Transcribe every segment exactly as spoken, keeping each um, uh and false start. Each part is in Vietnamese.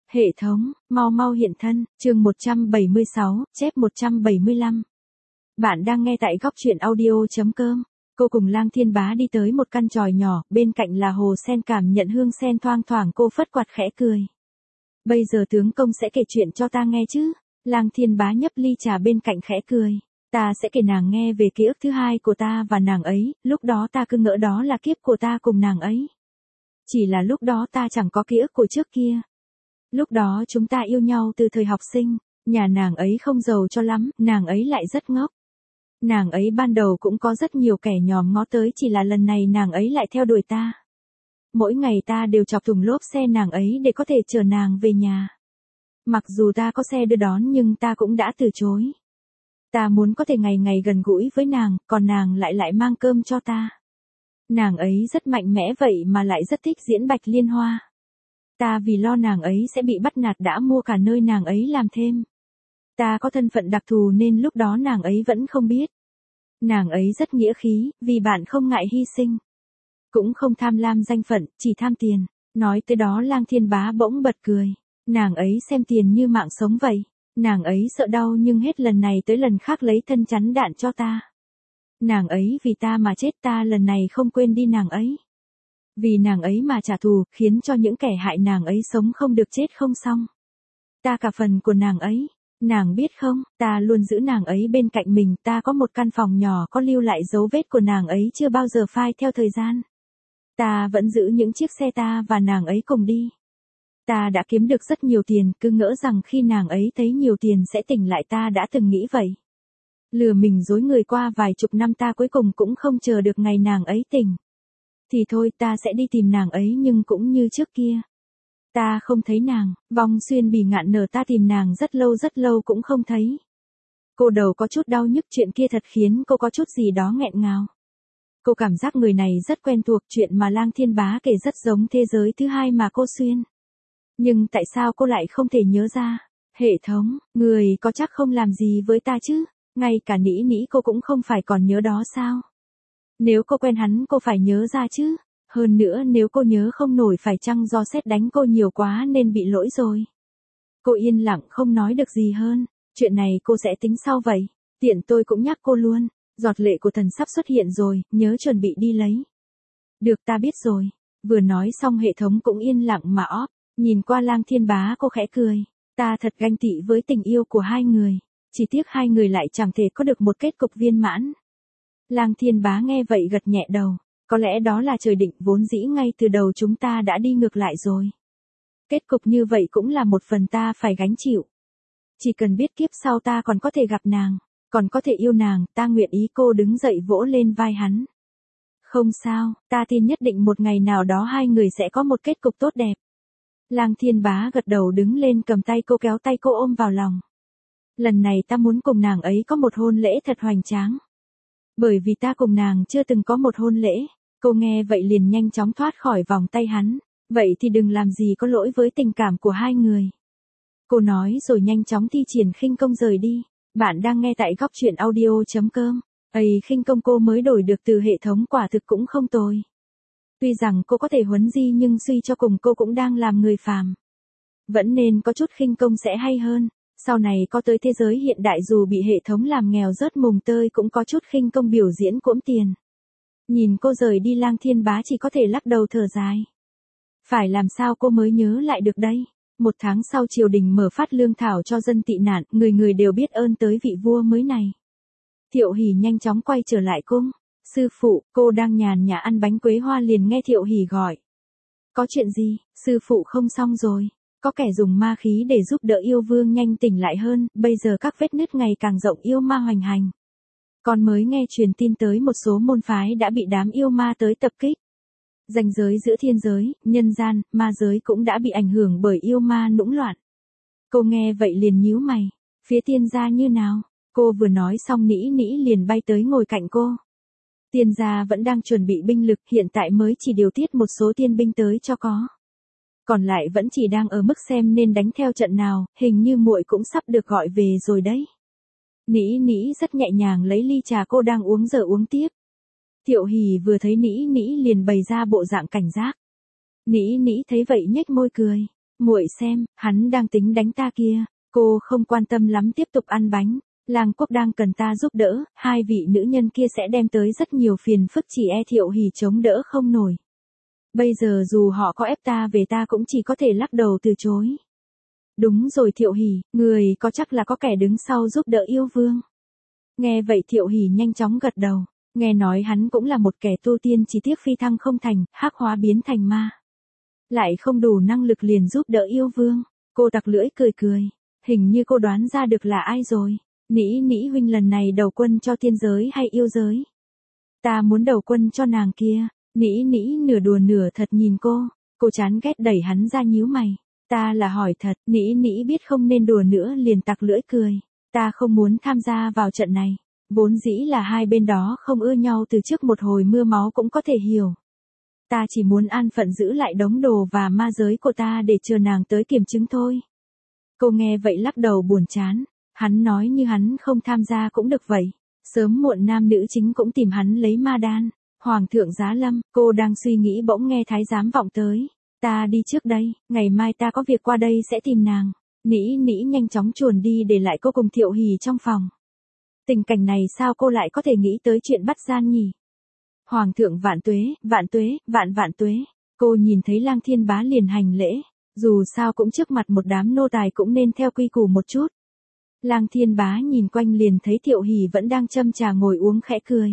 Hệ thống, mau mau hiện thân, chương một trăm bảy mươi sáu, chép một trăm bảy mươi lăm. Bạn đang nghe tại góc truyện audio.com. Cô cùng Lang Thiên Bá đi tới một căn chòi nhỏ, bên cạnh là hồ sen, cảm nhận hương sen thoang thoảng, cô phất quạt khẽ cười. Bây giờ tướng công sẽ kể chuyện cho ta nghe chứ? Lang Thiên Bá nhấp ly trà bên cạnh khẽ cười. Ta sẽ kể nàng nghe về ký ức thứ hai của ta và nàng ấy, lúc đó ta cứ ngỡ đó là kiếp của ta cùng nàng ấy. Chỉ là lúc đó ta chẳng có ký ức của trước kia. Lúc đó chúng ta yêu nhau từ thời học sinh, nhà nàng ấy không giàu cho lắm, nàng ấy lại rất ngốc. Nàng ấy ban đầu cũng có rất nhiều kẻ nhòm ngó tới, chỉ là lần này nàng ấy lại theo đuổi ta. Mỗi ngày ta đều chọc thùng lốp xe nàng ấy để có thể chở nàng về nhà. Mặc dù ta có xe đưa đón nhưng ta cũng đã từ chối. Ta muốn có thể ngày ngày gần gũi với nàng, còn nàng lại lại mang cơm cho ta. Nàng ấy rất mạnh mẽ vậy mà lại rất thích diễn bạch liên hoa. Ta vì lo nàng ấy sẽ bị bắt nạt đã mua cả nơi nàng ấy làm thêm. Ta có thân phận đặc thù nên lúc đó nàng ấy vẫn không biết. Nàng ấy rất nghĩa khí, vì bạn không ngại hy sinh. Cũng không tham lam danh phận, chỉ tham tiền. Nói tới đó Lang Thiên Bá bỗng bật cười. Nàng ấy xem tiền như mạng sống vậy. Nàng ấy sợ đau nhưng hết lần này tới lần khác lấy thân chắn đạn cho ta. Nàng ấy vì ta mà chết, ta lần này không quên đi nàng ấy. Vì nàng ấy mà trả thù, khiến cho những kẻ hại nàng ấy sống không được chết không xong. Ta cả phần của nàng ấy. Nàng biết không, ta luôn giữ nàng ấy bên cạnh mình, ta có một căn phòng nhỏ có lưu lại dấu vết của nàng ấy chưa bao giờ phai theo thời gian. Ta vẫn giữ những chiếc xe ta và nàng ấy cùng đi. Ta đã kiếm được rất nhiều tiền, cứ ngỡ rằng khi nàng ấy thấy nhiều tiền sẽ tỉnh lại, ta đã từng nghĩ vậy. Lừa mình dối người qua vài chục năm, ta cuối cùng cũng không chờ được ngày nàng ấy tỉnh. Thì thôi, ta sẽ đi tìm nàng ấy nhưng cũng như trước kia. Ta không thấy nàng, vong xuyên bỉ ngạn nở, ta tìm nàng rất lâu rất lâu cũng không thấy. Cô đầu có chút đau nhức, chuyện kia thật khiến cô có chút gì đó nghẹn ngào. Cô cảm giác người này rất quen thuộc, chuyện mà Lang Thiên Bá kể rất giống thế giới thứ hai mà cô xuyên. Nhưng tại sao cô lại không thể nhớ ra? Hệ thống, người có chắc không làm gì với ta chứ? Ngay cả nĩ nĩ cô cũng không phải còn nhớ đó sao? Nếu cô quen hắn cô phải nhớ ra chứ? Hơn nữa nếu cô nhớ không nổi phải chăng do sét đánh cô nhiều quá nên bị lỗi rồi? Cô yên lặng không nói được gì hơn. Chuyện này cô sẽ tính sau vậy. Tiện tôi cũng nhắc cô luôn. Giọt lệ của thần sắp xuất hiện rồi, nhớ chuẩn bị đi lấy. Được, ta biết rồi. Vừa nói xong hệ thống cũng yên lặng mà óp. Nhìn qua Lang Thiên Bá cô khẽ cười. Ta thật ganh tị với tình yêu của hai người. Chỉ tiếc hai người lại chẳng thể có được một kết cục viên mãn. Lang Thiên Bá nghe vậy gật nhẹ đầu. Có lẽ đó là trời định, vốn dĩ ngay từ đầu chúng ta đã đi ngược lại rồi. Kết cục như vậy cũng là một phần ta phải gánh chịu. Chỉ cần biết kiếp sau ta còn có thể gặp nàng, còn có thể yêu nàng, ta nguyện ý. Cô đứng dậy vỗ lên vai hắn. Không sao, ta tin nhất định một ngày nào đó hai người sẽ có một kết cục tốt đẹp. Lang Thiên Bá gật đầu đứng lên cầm tay cô, kéo tay cô ôm vào lòng. Lần này ta muốn cùng nàng ấy có một hôn lễ thật hoành tráng. Bởi vì ta cùng nàng chưa từng có một hôn lễ. Cô nghe vậy liền nhanh chóng thoát khỏi vòng tay hắn. Vậy thì đừng làm gì có lỗi với tình cảm của hai người. Cô nói rồi nhanh chóng thi triển khinh công rời đi. Bạn đang nghe tại góc truyện audio.com. Ây, khinh công cô mới đổi được từ hệ thống quả thực cũng không tồi. Tuy rằng cô có thể huấn di nhưng suy cho cùng cô cũng đang làm người phàm. Vẫn nên có chút khinh công sẽ hay hơn. Sau này có tới thế giới hiện đại dù bị hệ thống làm nghèo rớt mùng tơi cũng có chút khinh công biểu diễn cỗm tiền. Nhìn cô rời đi Lang Thiên Bá chỉ có thể lắc đầu thở dài. Phải làm sao cô mới nhớ lại được đây? Một tháng sau triều đình mở phát lương thảo cho dân tị nạn, người người đều biết ơn tới vị vua mới này. Thiệu Hỉ nhanh chóng quay trở lại cung. Sư phụ, cô đang nhàn nhã ăn bánh quế hoa liền nghe Thiệu Hỉ gọi. Có chuyện gì? Sư phụ không xong rồi. Có kẻ dùng ma khí để giúp đỡ yêu vương nhanh tỉnh lại hơn, bây giờ các vết nứt ngày càng rộng, yêu ma hoành hành. Con mới nghe truyền tin tới một số môn phái đã bị đám yêu ma tới tập kích. Ranh giới giữa thiên giới, nhân gian, ma giới cũng đã bị ảnh hưởng bởi yêu ma nũng loạn. Cô nghe vậy liền nhíu mày. Phía tiên gia như nào? Cô vừa nói xong nĩ nĩ liền bay tới ngồi cạnh cô. Tiên gia vẫn đang chuẩn bị binh lực, hiện tại mới chỉ điều tiết một số tiên binh tới cho có. Còn lại vẫn chỉ đang ở mức xem nên đánh theo trận nào, hình như muội cũng sắp được gọi về rồi đấy. Nĩ nĩ rất nhẹ nhàng lấy ly trà cô đang uống giờ uống tiếp. Thiệu Hỉ vừa thấy nĩ nĩ liền bày ra bộ dạng cảnh giác. Nĩ nĩ thấy vậy nhếch môi cười. Muội xem, hắn đang tính đánh ta kia. Cô không quan tâm lắm tiếp tục ăn bánh. Lang Quốc đang cần ta giúp đỡ, hai vị nữ nhân kia sẽ đem tới rất nhiều phiền phức chỉ e Thiệu Hỉ chống đỡ không nổi. Bây giờ dù họ có ép ta về ta cũng chỉ có thể lắc đầu từ chối. Đúng rồi Thiệu Hỉ, người có chắc là có kẻ đứng sau giúp đỡ yêu vương. Nghe vậy Thiệu Hỉ nhanh chóng gật đầu, nghe nói hắn cũng là một kẻ tu tiên chỉ tiếc phi thăng không thành, hắc hóa biến thành ma. Lại không đủ năng lực liền giúp đỡ yêu vương. Cô tặc lưỡi cười cười, hình như cô đoán ra được là ai rồi. Nĩ nĩ huynh lần này đầu quân cho tiên giới hay yêu giới? Ta muốn đầu quân cho nàng kia. Nĩ nĩ nửa đùa nửa thật nhìn cô, cô chán ghét đẩy hắn ra nhíu mày. Ta là hỏi thật, nĩ nĩ biết không nên đùa nữa liền tặc lưỡi cười. Ta không muốn tham gia vào trận này, vốn dĩ là hai bên đó không ưa nhau từ trước một hồi mưa máu cũng có thể hiểu. Ta chỉ muốn an phận giữ lại đống đồ và ma giới của ta để chờ nàng tới kiểm chứng thôi. Cô nghe vậy lắc đầu buồn chán, hắn nói như hắn không tham gia cũng được vậy. Sớm muộn nam nữ chính cũng tìm hắn lấy ma đan. Hoàng thượng giá lâm, cô đang suy nghĩ bỗng nghe thái giám vọng tới. Ta đi trước đây, ngày mai ta có việc qua đây sẽ tìm nàng. Nĩ nĩ nhanh chóng chuồn đi để lại cô cùng Thiệu Hỉ trong phòng. Tình cảnh này sao cô lại có thể nghĩ tới chuyện bắt gian nhỉ? Hoàng thượng vạn tuế, vạn tuế, vạn vạn tuế. Cô nhìn thấy Lang Thiên Bá liền hành lễ. Dù sao cũng trước mặt một đám nô tài cũng nên theo quy củ một chút. Lang Thiên Bá nhìn quanh liền thấy Thiệu Hỉ vẫn đang châm trà ngồi uống khẽ cười.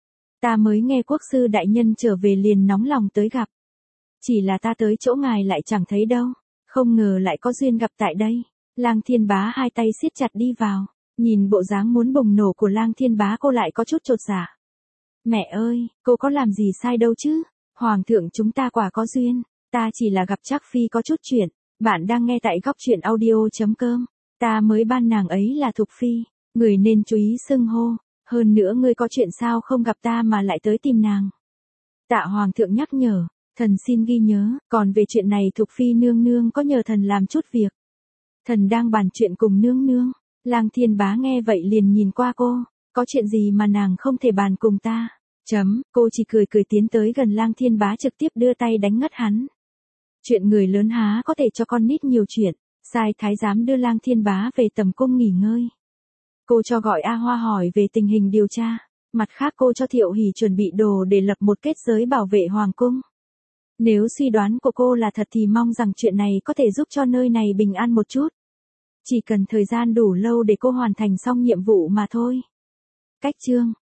Ta mới nghe quốc sư đại nhân trở về liền nóng lòng tới gặp. Chỉ là ta tới chỗ ngài lại chẳng thấy đâu. Không ngờ lại có duyên gặp tại đây. Lang Thiên Bá hai tay siết chặt đi vào. Nhìn bộ dáng muốn bùng nổ của Lang Thiên Bá cô lại có chút chột dạ. Mẹ ơi, cô có làm gì sai đâu chứ? Hoàng thượng chúng ta quả có duyên. Ta chỉ là gặp Trác Phi có chút chuyện. Bạn đang nghe tại góc truyện audio.com. Ta mới ban nàng ấy là Thục Phi. Người nên chú ý xưng hô. Hơn nữa ngươi có chuyện sao không gặp ta mà lại tới tìm nàng. Tạ Hoàng thượng nhắc nhở. Thần xin ghi nhớ. Còn về chuyện này Thục Phi nương nương có nhờ thần làm chút việc. Thần đang bàn chuyện cùng nương nương. Lang Thiên Bá nghe vậy liền nhìn qua cô. Có chuyện gì mà nàng không thể bàn cùng ta? Chấm, cô chỉ cười cười tiến tới gần Lang Thiên Bá trực tiếp đưa tay đánh ngất hắn. Chuyện người lớn há có thể cho con nít nhiều chuyện. Sai thái giám đưa Lang Thiên Bá về tầm cung nghỉ ngơi. Cô cho gọi A Hoa hỏi về tình hình điều tra. Mặt khác cô cho Thiệu Hỉ chuẩn bị đồ để lập một kết giới bảo vệ hoàng cung. Nếu suy đoán của cô là thật thì mong rằng chuyện này có thể giúp cho nơi này bình an một chút. Chỉ cần thời gian đủ lâu để cô hoàn thành xong nhiệm vụ mà thôi. Cách chương